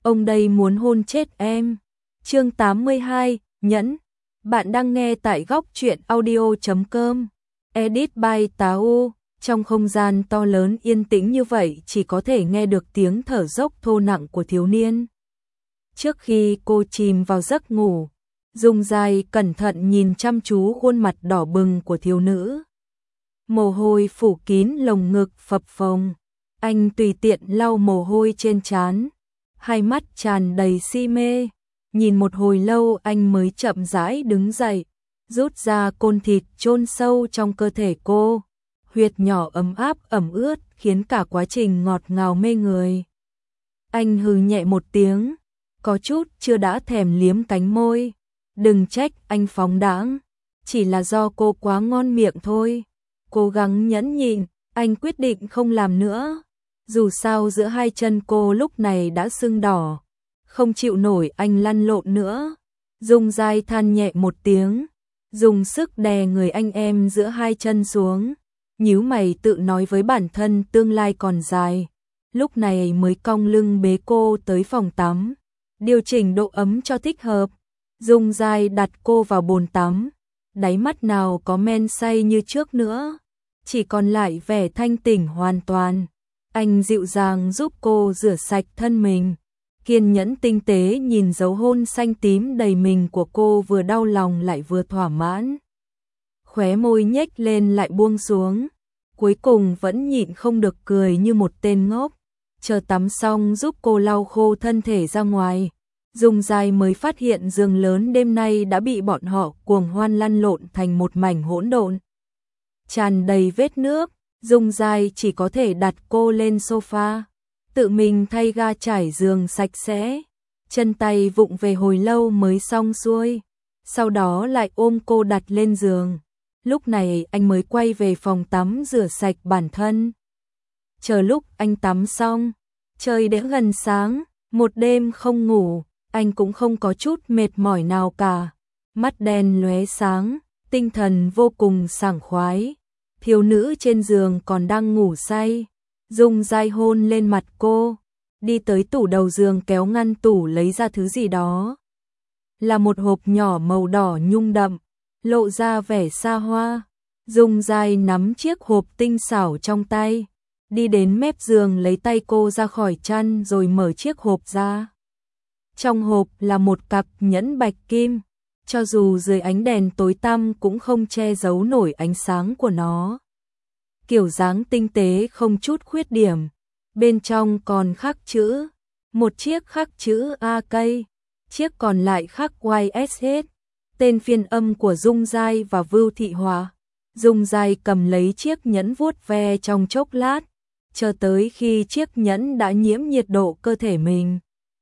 ông đây muốn hôn chết em. Chương 82, Nhẫn. Bạn đang nghe tại góc truyện audio.com. Edit by Táo. Trong không gian to lớn yên tĩnh như vậy chỉ có thể nghe được tiếng thở dốc thô nặng của thiếu niên. Trước khi cô chìm vào giấc ngủ, Dung Giai cẩn thận nhìn chăm chú khuôn mặt đỏ bừng của thiếu nữ. Mồ hôi phủ kín lồng ngực phập phồng. Anh tùy tiện lau mồ hôi trên trán, hai mắt tràn đầy si mê. Nhìn một hồi lâu anh mới chậm rãi đứng dậy, rút ra côn thịt chôn sâu trong cơ thể cô. Huyệt nhỏ ấm áp ẩm ướt khiến cả quá trình ngọt ngào mê người. Anh hừ nhẹ một tiếng, có chút chưa đã thèm liếm cánh môi. Đừng trách anh phóng đãng, chỉ là do cô quá ngon miệng thôi. Cố gắng nhẫn nhịn, anh quyết định không làm nữa. Dù sao giữa hai chân cô lúc này đã sưng đỏ, không chịu nổi anh lăn lộn nữa. Dung Giai than nhẹ một tiếng, dùng sức đè người anh em giữa hai chân xuống, nhíu mày tự nói với bản thân tương lai còn dài. Lúc này mới cong lưng bế cô tới phòng tắm, điều chỉnh độ ấm cho thích hợp. Dung Giai đặt cô vào bồn tắm, đáy mắt nào có men say như trước nữa, chỉ còn lại vẻ thanh tỉnh hoàn toàn. Anh dịu dàng giúp cô rửa sạch thân mình, kiên nhẫn tinh tế nhìn dấu hôn xanh tím đầy mình của cô, vừa đau lòng lại vừa thỏa mãn. Khóe môi nhếch lên lại buông xuống, cuối cùng vẫn nhịn không được cười như một tên ngốc. Chờ tắm xong giúp cô lau khô thân thể ra ngoài, Dung Giai mới phát hiện giường lớn đêm nay đã bị bọn họ cuồng hoan lăn lộn thành một mảnh hỗn độn, tràn đầy vết nước. Dung Giai chỉ có thể đặt cô lên sofa, tự mình thay ga trải giường sạch sẽ, chân tay vụng về hồi lâu mới xong xuôi, sau đó lại ôm cô đặt lên giường. Lúc này anh mới quay về phòng tắm rửa sạch bản thân. Chờ lúc anh tắm xong, trời đã gần sáng, một đêm không ngủ, anh cũng không có chút mệt mỏi nào cả, mắt đen lóe sáng, tinh thần vô cùng sảng khoái. Thiếu nữ trên giường còn đang ngủ say, Dung Giai hôn lên mặt cô, đi tới tủ đầu giường kéo ngăn tủ lấy ra thứ gì đó. Là một hộp nhỏ màu đỏ nhung đậm, lộ ra vẻ xa hoa. Dung Giai nắm chiếc hộp tinh xảo trong tay, đi đến mép giường lấy tay cô ra khỏi chăn rồi mở chiếc hộp ra. Trong hộp là một cặp nhẫn bạch kim, cho dù dưới ánh đèn tối tăm cũng không che giấu nổi ánh sáng của nó. Kiểu dáng tinh tế không chút khuyết điểm, bên trong còn khắc chữ, một chiếc khắc chữ AK, chiếc còn lại khắc YSH, tên phiên âm của Dung Giai và Vưu Thị Hòa. Dung Giai cầm lấy chiếc nhẫn vuốt ve trong chốc lát, chờ tới khi chiếc nhẫn đã nhiễm nhiệt độ cơ thể mình,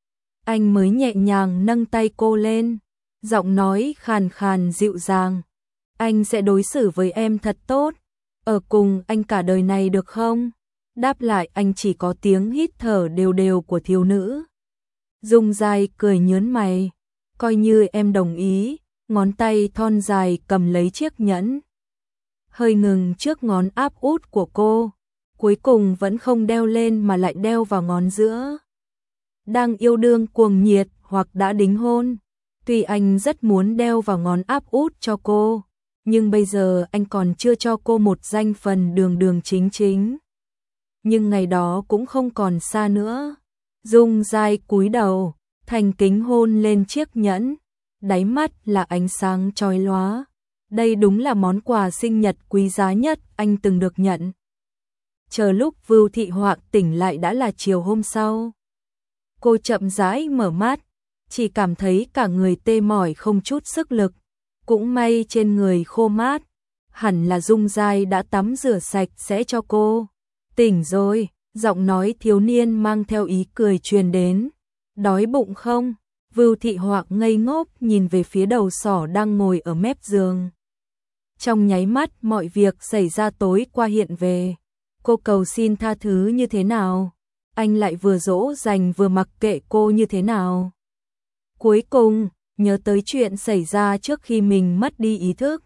anh mới nhẹ nhàng nâng tay cô lên, giọng nói khàn khàn dịu dàng. Anh sẽ đối xử với em thật tốt, ở cùng anh cả đời này được không? Đáp lại anh chỉ có tiếng hít thở đều đều của thiếu nữ. Dung Giai cười nhớn mày, coi như em đồng ý, ngón tay thon dài cầm lấy chiếc nhẫn. Hơi ngừng trước ngón áp út của cô, cuối cùng vẫn không đeo lên mà lại đeo vào ngón giữa. Đang yêu đương cuồng nhiệt hoặc đã đính hôn, tuy anh rất muốn đeo vào ngón áp út cho cô, nhưng bây giờ anh còn chưa cho cô một danh phần đường đường chính chính. Nhưng ngày đó cũng không còn xa nữa. Dung Giai cúi đầu, thành kính hôn lên chiếc nhẫn, đáy mắt là ánh sáng chói lóa. Đây đúng là món quà sinh nhật quý giá nhất anh từng được nhận. Chờ lúc Vưu Thị Họa tỉnh lại đã là chiều hôm sau. Cô chậm rãi mở mắt, chỉ cảm thấy cả người tê mỏi không chút sức lực. Cũng may trên người khô mát, hẳn là Dung Giai đã tắm rửa sạch sẽ cho cô. Tỉnh rồi, giọng nói thiếu niên mang theo ý cười truyền đến. Đói bụng không? Vưu Thị Họa ngây ngốc nhìn về phía đầu sỏ đang ngồi ở mép giường. Trong nháy mắt mọi việc xảy ra tối qua hiện về. Cô cầu xin tha thứ như thế nào? Anh lại vừa dỗ dành vừa mặc kệ cô như thế nào? Cuối cùng, nhớ tới chuyện xảy ra trước khi mình mất đi ý thức.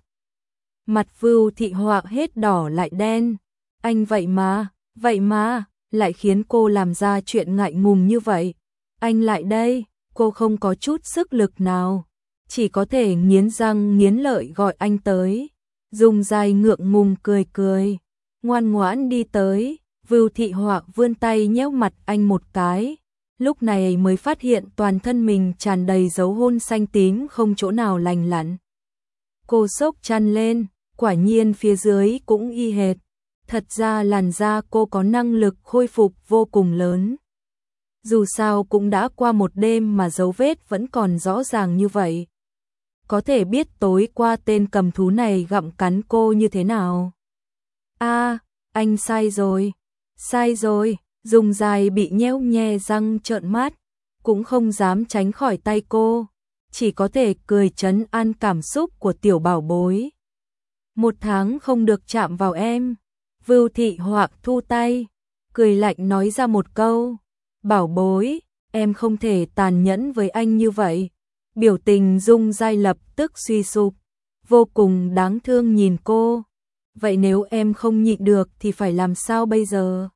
Mặt Vưu Thị Họa hết đỏ lại đen. Anh vậy mà, lại khiến cô làm ra chuyện ngại ngùng như vậy. anh lại đây, cô không có chút sức lực nào, chỉ có thể nghiến răng nghiến lợi gọi anh tới. Dung Giai ngượng ngùng cười cười, ngoan ngoãn đi tới. Vưu Thị Họa vươn tay nhéo mặt anh một cái, lúc này mới phát hiện toàn thân mình tràn đầy dấu hôn xanh tím không chỗ nào lành lặn. Cô sốc chăn lên, quả nhiên phía dưới cũng y hệt. Thật ra làn da cô có năng lực khôi phục vô cùng lớn. Dù sao cũng đã qua một đêm mà dấu vết vẫn còn rõ ràng như vậy. Có thể biết tối qua tên cầm thú này gặm cắn cô như thế nào. Anh sai rồi. Sai rồi, Dung Giai bị nhéo nhe răng trợn mắt, cũng không dám tránh khỏi tay cô, chỉ có thể cười trấn an cảm xúc của tiểu bảo bối. 1 tháng không được chạm vào em. Vưu Thị Họa thu tay, cười lạnh nói ra một câu, bảo bối, em không thể tàn nhẫn với anh như vậy. Biểu tình Dung Giai lập tức suy sụp, vô cùng đáng thương nhìn cô. Vậy nếu em không nhịn được thì phải làm sao bây giờ?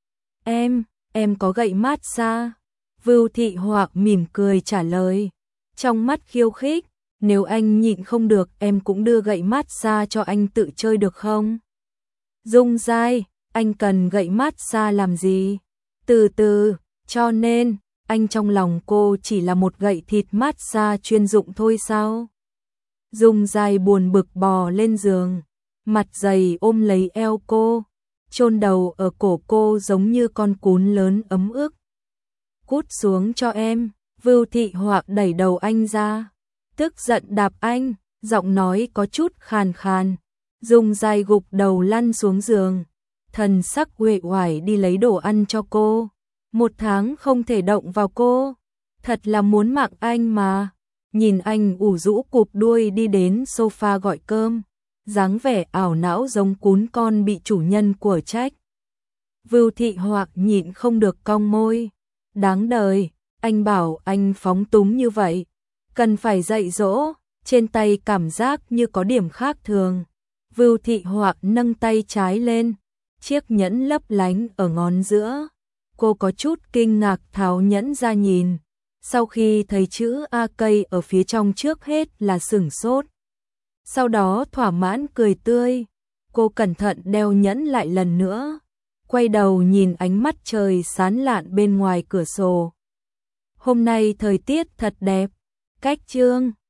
Em có gậy massage. Vưu Thị Họa mỉm cười trả lời, trong mắt khiêu khích, nếu anh nhịn không được em cũng đưa gậy massage cho anh tự chơi được không? Dung Giai, anh cần gậy massage làm gì? Từ từ, cho nên, anh trong lòng cô chỉ là một gậy thịt massage chuyên dụng thôi sao? Dung Giai buồn bực bò lên giường, mặt dày ôm lấy eo cô, chôn đầu ở cổ cô giống như con cún lớn ấm ức. Cút xuống cho em. Vưu Thị Họa đẩy đầu anh ra, tức giận đạp anh, giọng nói có chút khàn khàn. Dung Giai gục đầu lăn xuống giường, thần sắc uể oải đi lấy đồ ăn cho cô. 1 tháng không thể động vào cô, thật là muốn mạng anh mà. Nhìn anh ủ rũ cụp đuôi đi đến sofa gọi cơm, dáng vẻ ảo não giống cún con bị chủ nhân của trách. Vưu Thị Họa nhịn không được cong môi, đáng đời, anh bảo anh phóng túng như vậy, cần phải dạy dỗ. Trên tay cảm giác như có điểm khác thường. Vưu Thị Họa nâng tay trái lên, chiếc nhẫn lấp lánh ở ngón giữa. Cô có chút kinh ngạc tháo nhẫn ra nhìn, sau khi thấy chữ AK ở phía trong trước hết là sửng sốt. Sau đó thỏa mãn cười tươi, cô cẩn thận đeo nhẫn lại lần nữa, quay đầu nhìn ánh mắt trời sáng lạn bên ngoài cửa sổ. Hôm nay thời tiết thật đẹp. Cách chương